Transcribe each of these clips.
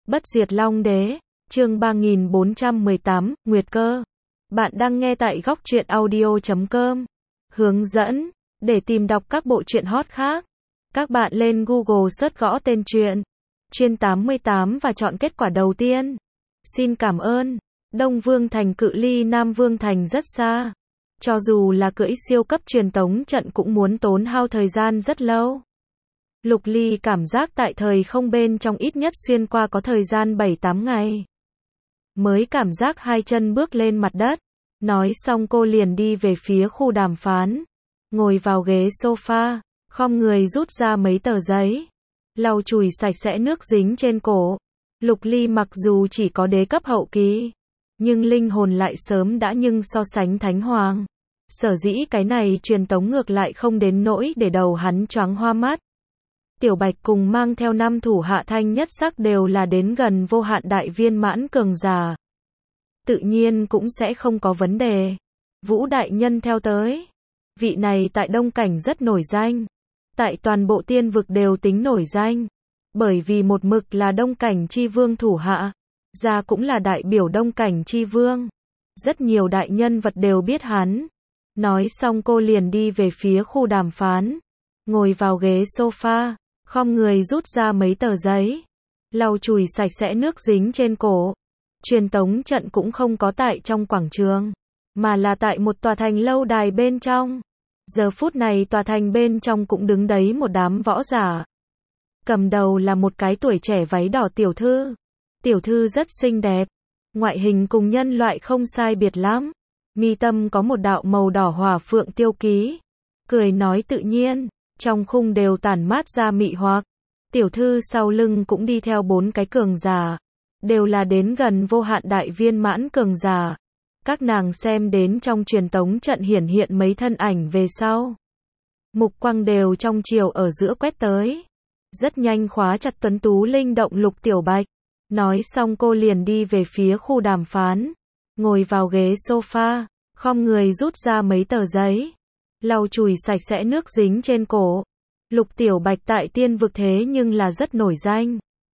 Bất diệt Long Đế, chương 3418, Nguyệt Cơ. Bạn đang nghe tại góc truyện audio.com. Hướng dẫn, để tìm đọc các bộ truyện hot khác, các bạn lên Google search gõ tên truyện Chuyên 88 và chọn kết quả đầu tiên. Xin cảm ơn. Đông Vương Thành cự ly Nam Vương Thành rất xa. Cho dù là cưỡi siêu cấp truyền tống trận cũng muốn tốn hao thời gian rất lâu. Lục Ly cảm giác tại thời không bên trong ít nhất xuyên qua có thời gian 7-8 ngày. Mới cảm giác hai chân bước lên mặt đất. Nói xong cô liền đi về phía khu đàm phán. Ngồi vào ghế sofa, khom người rút ra mấy tờ giấy. Lau chùi sạch sẽ nước dính trên cổ. Lục Ly mặc dù chỉ có đế cấp hậu kỳ, nhưng linh hồn lại sớm đã nhưng so sánh thánh hoàng. Sở dĩ cái này truyền tống ngược lại không đến nỗi để đầu hắn choáng hoa mắt. Tiểu Bạch cùng mang theo 5 thủ hạ thanh nhất sắc đều là đến gần vô hạn đại viên mãn cường giả. Tự nhiên cũng sẽ không có vấn đề. Vũ đại nhân theo tới. Vị này tại Đông Cảnh rất nổi danh. Tại toàn bộ tiên vực đều tính nổi danh. Bởi vì một mực là Đông Cảnh chi vương thủ hạ. Ra cũng là đại biểu Đông Cảnh chi vương. Rất nhiều đại nhân vật đều biết hắn. Nói xong cô liền đi về phía khu đàm phán. Ngồi vào ghế sofa, khom người rút ra mấy tờ giấy. Lau chùi sạch sẽ nước dính trên cổ. Truyền tống trận cũng không có tại trong quảng trường, mà là tại một tòa thành lâu đài bên trong. Giờ phút này tòa thành bên trong cũng đứng đấy một đám võ giả. Cầm đầu là một cái tuổi trẻ váy đỏ tiểu thư. Tiểu thư rất xinh đẹp, ngoại hình cùng nhân loại không sai biệt lắm. Mi tâm có một đạo màu đỏ hỏa phượng tiêu ký. Cười nói tự nhiên, trong khung đều tản mát ra mị hoặc. Tiểu thư sau lưng cũng đi theo 4 cái cường giả. Đều là đến gần vô hạn đại viên mãn cường giả. Các nàng xem đến trong truyền tống trận hiển hiện mấy thân ảnh về sau. Mục quang đều trong chiều ở giữa quét tới. Rất nhanh khóa chặt tuấn tú linh động Lục Tiểu Bạch. Nói xong cô liền đi về phía khu đàm phán. Ngồi vào ghế sofa, khom người rút ra mấy tờ giấy. Lau chùi sạch sẽ nước dính trên cổ. Lục Tiểu Bạch tại tiên vực thế nhưng là rất nổi danh.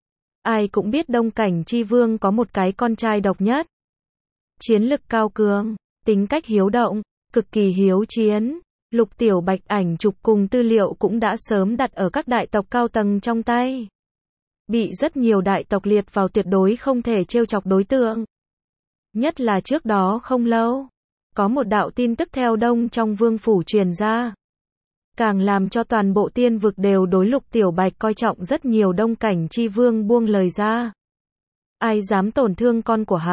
Ai cũng biết Đông Cảnh chi vương có một cái con trai độc nhất. Chiến lực cao cường, tính cách hiếu động, cực kỳ hiếu chiến. Lục Tiểu Bạch ảnh chụp cùng tư liệu cũng đã sớm đặt ở các đại tộc cao tầng trong tay. Bị rất nhiều đại tộc liệt vào tuyệt đối không thể trêu chọc đối tượng. Nhất là trước đó không lâu, có một đạo tin tức theo Đông trong vương phủ truyền ra. Càng làm cho toàn bộ tiên vực đều đối Lục Tiểu Bạch coi trọng, rất nhiều Đông Cảnh chi vương buông lời ra. Ai dám tổn thương con của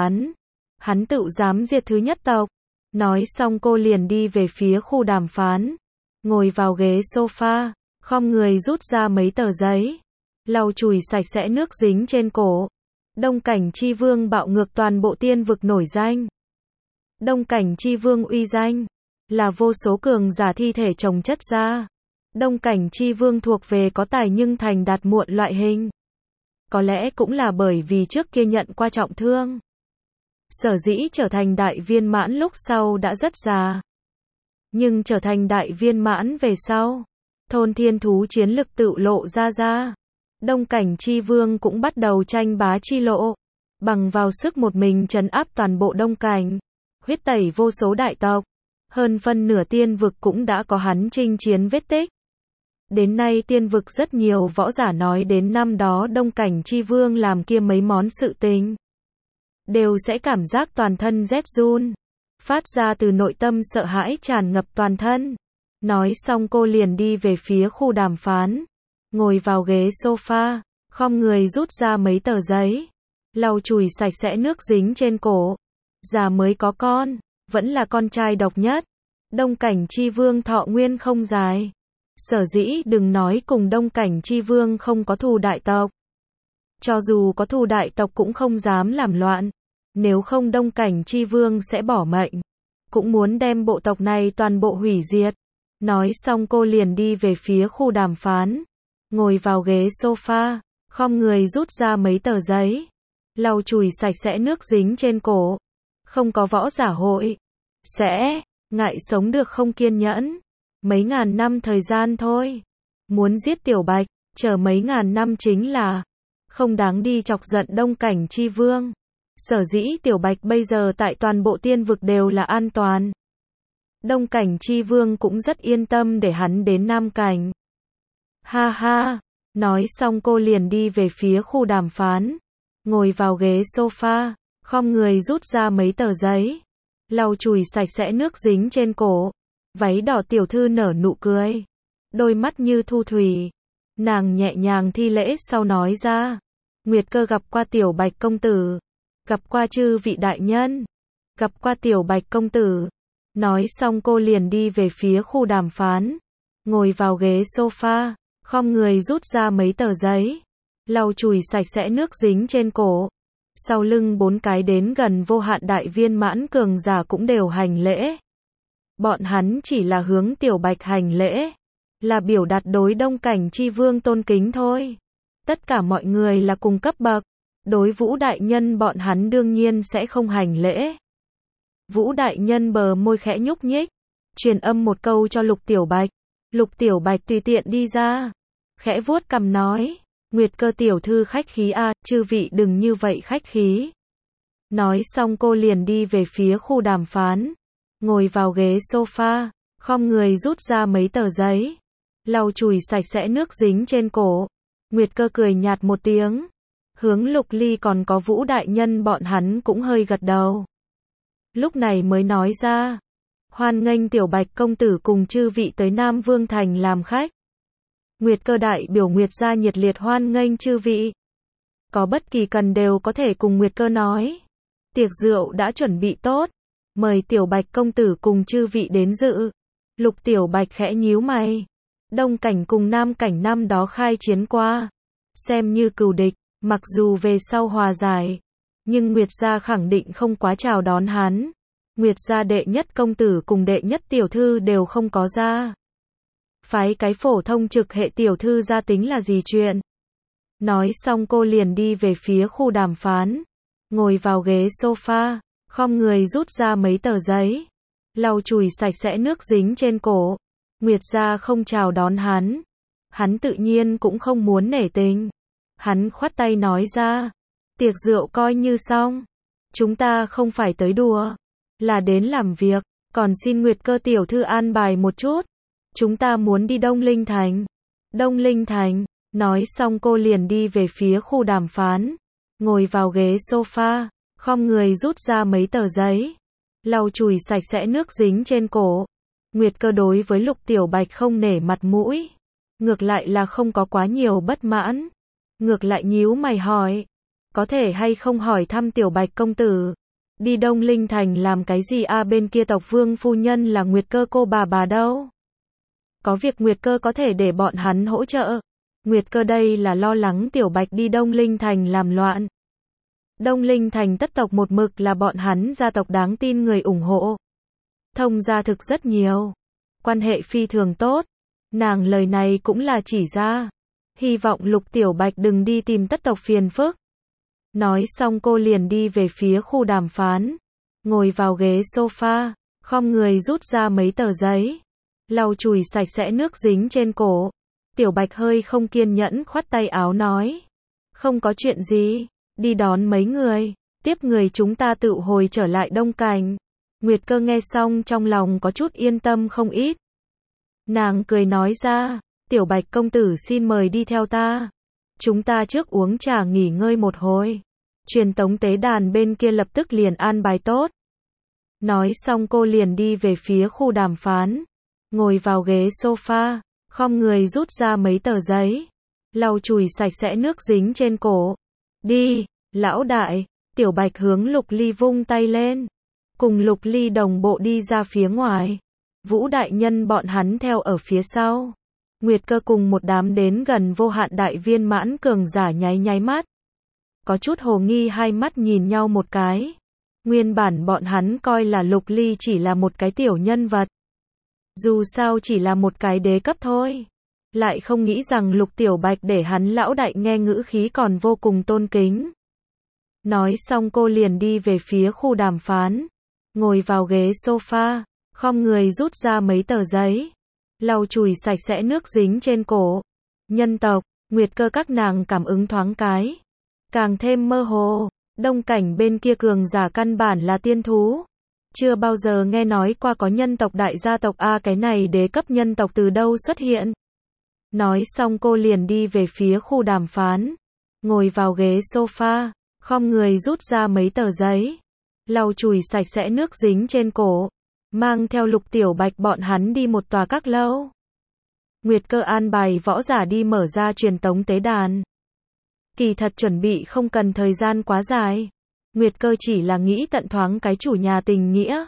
hắn tự dám diệt thứ nhất tộc. Nói xong cô liền đi về phía khu đàm phán. Ngồi vào ghế sofa, khom người rút ra mấy tờ giấy. Lau chùi sạch sẽ nước dính trên cổ. Đông Cảnh chi vương bạo ngược toàn bộ tiên vực nổi danh. Đông Cảnh chi vương uy danh là vô số cường giả thi thể chồng chất ra. Đông Cảnh chi vương thuộc về có tài nhưng thành đạt muộn loại hình. Có lẽ cũng là bởi vì trước kia nhận qua trọng thương. Sở dĩ trở thành đại viên mãn lúc sau đã rất già. Nhưng trở thành đại viên mãn về sau, thôn thiên thú chiến lực tự lộ ra. Đông Cảnh chi vương cũng bắt đầu tranh bá chi lộ. Bằng vào sức một mình trấn áp toàn bộ Đông Cảnh. Huyết tẩy vô số đại tộc. Hơn phân nửa tiên vực cũng đã có hắn chinh chiến vết tích. Đến nay tiên vực rất nhiều võ giả nói đến năm đó Đông Cảnh chi vương làm kia mấy món sự tình. Đều sẽ cảm giác toàn thân rét run. Phát ra từ nội tâm sợ hãi tràn ngập toàn thân. Nói xong cô liền đi về phía khu đàm phán. Ngồi vào ghế sofa, khom người rút ra mấy tờ giấy. Lau chùi sạch sẽ nước dính trên cổ. Già mới có con, vẫn là con trai độc nhất. Đông Cảnh chi vương thọ nguyên không dài. Sở dĩ đừng nói cùng Đông Cảnh chi vương không có thù đại tộc. Cho dù có thù đại tộc cũng không dám làm loạn. Nếu không Đông Cảnh chi vương sẽ bỏ mệnh. Cũng muốn đem bộ tộc này toàn bộ hủy diệt. Nói xong cô liền đi về phía khu đàm phán. Ngồi vào ghế sofa, khom người rút ra mấy tờ giấy. Lau chùi sạch sẽ nước dính trên cổ. Không có võ giả hội sẽ ngại sống được không kiên nhẫn. Mấy ngàn năm thời gian thôi. Muốn giết Tiểu Bạch, chờ mấy ngàn năm chính là không đáng đi chọc giận Đông Cảnh Chi Vương. Sở dĩ Tiểu Bạch bây giờ tại toàn bộ tiên vực đều là an toàn. Đông Cảnh Chi Vương cũng rất yên tâm để hắn đến Nam Cảnh. Ha ha, nói xong cô liền đi về phía khu đàm phán. Ngồi vào ghế sofa, khom người rút ra mấy tờ giấy. Lau chùi sạch sẽ nước dính trên cổ. Váy đỏ tiểu thư nở nụ cười. Đôi mắt như thu thủy. Nàng nhẹ nhàng thi lễ sau nói ra. Nguyệt Cơ gặp qua Tiểu Bạch công tử. Gặp qua chư vị đại nhân. Gặp qua Tiểu Bạch công tử. Nói xong cô liền đi về phía khu đàm phán. Ngồi vào ghế sofa, khom người rút ra mấy tờ giấy. Lau chùi sạch sẽ nước dính trên cổ. Sau lưng 4 cái đến gần vô hạn đại viên mãn cường giả cũng đều hành lễ. Bọn hắn chỉ là hướng Tiểu Bạch hành lễ. Là biểu đạt đối Đông Cảnh Chi Vương tôn kính thôi. Tất cả mọi người là cùng cấp bậc. Đối Vũ đại nhân bọn hắn đương nhiên sẽ không hành lễ. Vũ đại nhân bờ môi khẽ nhúc nhích, truyền âm một câu cho Lục Tiểu Bạch. Lục Tiểu Bạch tùy tiện đi ra, khẽ vuốt cằm nói, Nguyệt Cơ tiểu thư khách khí a, chư vị đừng như vậy khách khí. Nói xong cô liền đi về phía khu đàm phán, ngồi vào ghế sofa, khom người rút ra mấy tờ giấy, lau chùi sạch sẽ nước dính trên cổ. Nguyệt Cơ cười nhạt một tiếng, hướng Lục Ly còn có Vũ đại nhân bọn hắn cũng hơi gật đầu. Lúc này mới nói ra, hoan nghênh Tiểu Bạch công tử cùng chư vị tới Nam Vương Thành làm khách. Nguyệt Cơ đại biểu Nguyệt gia nhiệt liệt hoan nghênh chư vị. Có bất kỳ cần đều có thể cùng Nguyệt Cơ nói. Tiệc rượu đã chuẩn bị tốt, mời Tiểu Bạch công tử cùng chư vị đến dự. Lục Tiểu Bạch khẽ nhíu mày. Đông Cảnh cùng Nam Cảnh năm đó khai chiến qua, xem như cừu địch, mặc dù về sau hòa giải, nhưng Nguyệt gia khẳng định không quá chào đón hắn. Nguyệt gia đệ nhất công tử cùng đệ nhất tiểu thư đều không có ra. Phái cái phổ thông trực hệ tiểu thư ra tính là gì chuyện. Nói xong cô liền đi về phía khu đàm phán. Ngồi vào ghế sofa, khom người rút ra mấy tờ giấy. Lau chùi sạch sẽ nước dính trên cổ. Nguyệt gia không chào đón hắn. Hắn tự nhiên cũng không muốn nể tình. Hắn khoát tay nói ra. Tiệc rượu coi như xong. Chúng ta không phải tới đùa, là đến làm việc. Còn xin Nguyệt Cơ tiểu thư an bài một chút. Chúng ta muốn đi Đông Linh Thành. Đông Linh Thành. Nói xong cô liền đi về phía khu đàm phán. Ngồi vào ghế sofa, khom người rút ra mấy tờ giấy. Lau chùi sạch sẽ nước dính trên cổ. Nguyệt Cơ đối với Lục Tiểu Bạch không nể mặt mũi. Ngược lại là không có quá nhiều bất mãn. Ngược lại nhíu mày hỏi. Có thể hay không hỏi thăm Tiểu Bạch công tử. Đi Đông Linh Thành làm cái gì a, bên kia tộc vương phu nhân là Nguyệt Cơ cô bà đâu. Có việc Nguyệt Cơ có thể để bọn hắn hỗ trợ. Nguyệt Cơ đây là lo lắng Tiểu Bạch đi Đông Linh Thành làm loạn. Đông Linh Thành tất tộc một mực là bọn hắn gia tộc đáng tin người ủng hộ. Thông gia thực rất nhiều. Quan hệ phi thường tốt. Nàng lời này cũng là chỉ ra. Hy vọng Lục Tiểu Bạch đừng đi tìm tất tộc phiền phức. Nói xong cô liền đi về phía khu đàm phán. Ngồi vào ghế sofa, khom người rút ra mấy tờ giấy. Lau chùi sạch sẽ nước dính trên cổ. Tiểu Bạch hơi không kiên nhẫn khoát tay áo nói. Không có chuyện gì, đi đón mấy người, tiếp người chúng ta tự hồi trở lại Đông Cảnh. Nguyệt Cơ nghe xong trong lòng có chút yên tâm không ít. Nàng cười nói ra, Tiểu Bạch công tử xin mời đi theo ta. Chúng ta trước uống trà nghỉ ngơi một hồi. Truyền tống tế đàn bên kia lập tức liền an bài tốt. Nói xong cô liền đi về phía khu đàm phán. Ngồi vào ghế sofa, khom người rút ra mấy tờ giấy. Lau chùi sạch sẽ nước dính trên cổ. Đi, lão đại. Tiểu Bạch hướng Lục Ly vung tay lên. Cùng Lục Ly đồng bộ đi ra phía ngoài. Vũ đại nhân bọn hắn theo ở phía sau. Nguyệt Cơ cùng một đám đến gần vô hạn đại viên mãn cường giả nháy mắt. Có chút hồ nghi hai mắt nhìn nhau một cái. Nguyên bản bọn hắn coi là Lục Ly chỉ là một cái tiểu nhân vật. Dù sao chỉ là một cái đế cấp thôi. Lại không nghĩ rằng Lục Tiểu Bạch để hắn lão đại nghe ngữ khí còn vô cùng tôn kính. Nói xong cô liền đi về phía khu đàm phán. Ngồi vào ghế sofa, khom người rút ra mấy tờ giấy. Lau chùi sạch sẽ nước dính trên cổ. Nhân tộc, Nguyệt Cơ các nàng cảm ứng thoáng cái, càng thêm mơ hồ. Đông cảnh bên kia cường giả căn bản là tiên thú. Chưa bao giờ nghe nói qua có nhân tộc đại gia tộc a, cái này đế cấp nhân tộc từ đâu xuất hiện. Nói xong cô liền đi về phía khu đàm phán, ngồi vào ghế sofa, khom người rút ra mấy tờ giấy, lau chùi sạch sẽ nước dính trên cổ, mang theo Lục Tiểu Bạch bọn hắn đi một tòa các lâu. Nguyệt Cơ an bài võ giả đi mở ra truyền tống tế đàn. Kỳ thật chuẩn bị không cần thời gian quá dài. Nguyệt Cơ chỉ là nghĩ tận thoáng cái chủ nhà tình nghĩa.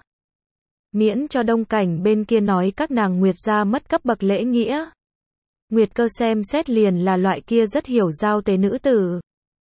Miễn cho Đông cảnh bên kia nói các nàng Nguyệt gia mất cấp bậc lễ nghĩa. Nguyệt Cơ xem xét liền là loại kia rất hiểu giao tế nữ tử.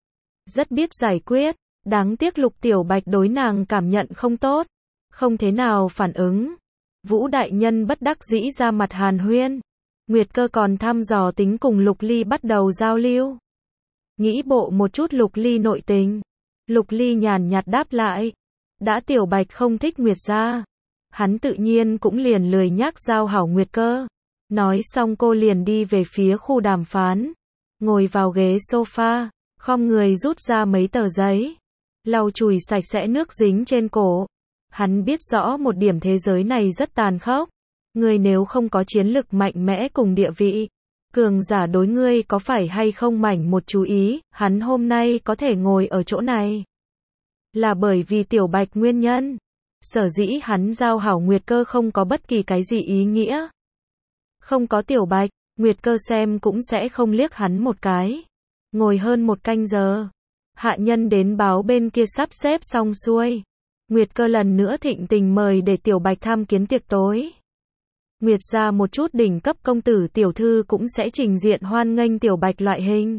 Rất biết giải quyết. Đáng tiếc Lục Tiểu Bạch đối nàng cảm nhận không tốt. Không thế nào phản ứng. Vũ đại nhân bất đắc dĩ ra mặt hàn huyên. Nguyệt Cơ còn thăm dò tính cùng Lục Ly bắt đầu giao lưu. Nghĩ bộ một chút Lục Ly nội tình. Lục Ly nhàn nhạt đáp lại. Đã Tiểu Bạch không thích Nguyệt gia, hắn tự nhiên cũng liền lười nhác giao hảo Nguyệt Cơ. Nói xong cô liền đi về phía khu đàm phán. Ngồi vào ghế sofa, khom người rút ra mấy tờ giấy. Lau chùi sạch sẽ nước dính trên cổ. Hắn biết rõ một điểm thế giới này rất tàn khốc. Người nếu không có chiến lực mạnh mẽ cùng địa vị, cường giả đối ngươi có phải hay không mảnh một chú ý, hắn hôm nay có thể ngồi ở chỗ này. Là bởi vì Tiểu Bạch nguyên nhân. Sở dĩ hắn giao hảo Nguyệt Cơ không có bất kỳ cái gì ý nghĩa. Không có Tiểu Bạch, Nguyệt Cơ xem cũng sẽ không liếc hắn một cái. Ngồi hơn một canh giờ. Hạ nhân đến báo bên kia sắp xếp xong xuôi. Nguyệt Cơ lần nữa thịnh tình mời để Tiểu Bạch tham kiến tiệc tối. Nguyệt gia một chút đỉnh cấp công tử tiểu thư cũng sẽ trình diện hoan nghênh Tiểu Bạch loại hình.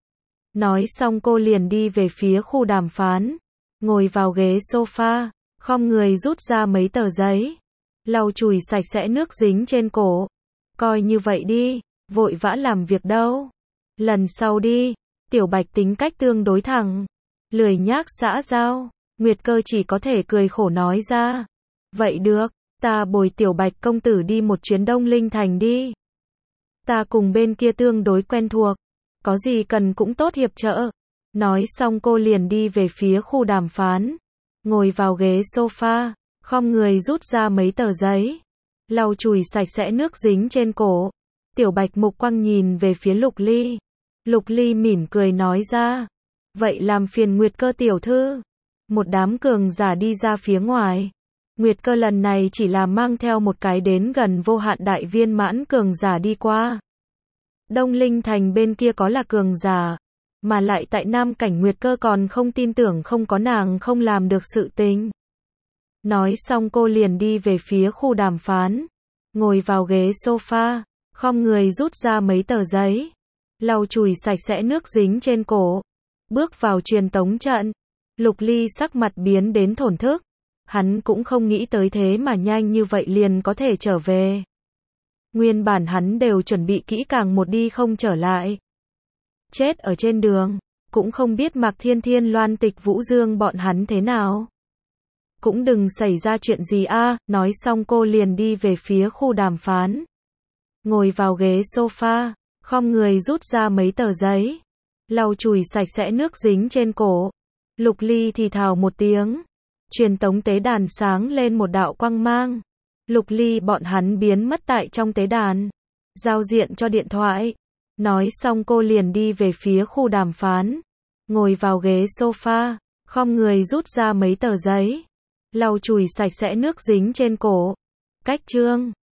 Nói xong cô liền đi về phía khu đàm phán. Ngồi vào ghế sofa, khom người rút ra mấy tờ giấy. Lau chùi sạch sẽ nước dính trên cổ. Coi như vậy đi, vội vã làm việc đâu. Lần sau đi. Tiểu Bạch tính cách tương đối thẳng, lười nhác xã giao. Nguyệt Cơ chỉ có thể cười khổ nói ra. Vậy được, ta bồi Tiểu Bạch công tử đi một chuyến Đông Linh Thành đi. Ta cùng bên kia tương đối quen thuộc, có gì cần cũng tốt hiệp trợ. Nói xong cô liền đi về phía khu đàm phán. Ngồi vào ghế sofa, khom người rút ra mấy tờ giấy. Lau chùi sạch sẽ nước dính trên cổ. Tiểu Bạch mục quang nhìn về phía Lục Ly. Lục Ly mỉm cười nói ra. Vậy làm phiền Nguyệt Cơ tiểu thư. Một đám cường giả đi ra phía ngoài. Nguyệt Cơ lần này chỉ là mang theo một cái đến gần vô hạn đại viên mãn cường giả đi qua. Đông Linh Thành bên kia có là cường giả. Mà lại tại Nam cảnh Nguyệt Cơ còn không tin tưởng không có nàng không làm được sự tình. Nói xong cô liền đi về phía khu đàm phán. Ngồi vào ghế sofa, khom người rút ra mấy tờ giấy. Lau chùi sạch sẽ nước dính trên cổ. Bước vào truyền tống trận. Lục Ly sắc mặt biến đến thổn thức. Hắn cũng không nghĩ tới thế mà nhanh như vậy liền có thể trở về. Nguyên bản hắn đều chuẩn bị kỹ càng một đi không trở lại. Chết ở trên đường, cũng không biết Mạc Thiên Thiên Loan Tịch Vũ Dương bọn hắn thế nào. Cũng đừng xảy ra chuyện gì a. Nói xong cô liền đi về phía khu đàm phán. Ngồi vào ghế sofa, khom người rút ra mấy tờ giấy. Lau chùi sạch sẽ nước dính trên cổ. Lục Ly thì thào một tiếng. Truyền tống tế đàn sáng lên một đạo quang mang. Lục Ly bọn hắn biến mất tại trong tế đàn. Giao diện cho điện thoại. Nói xong cô liền đi về phía khu đàm phán. Ngồi vào ghế sofa, khom người rút ra mấy tờ giấy. Lau chùi sạch sẽ nước dính trên cổ. Cách chương